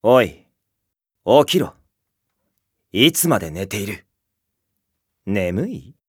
おい、起きろ。いつまで寝ている。眠い？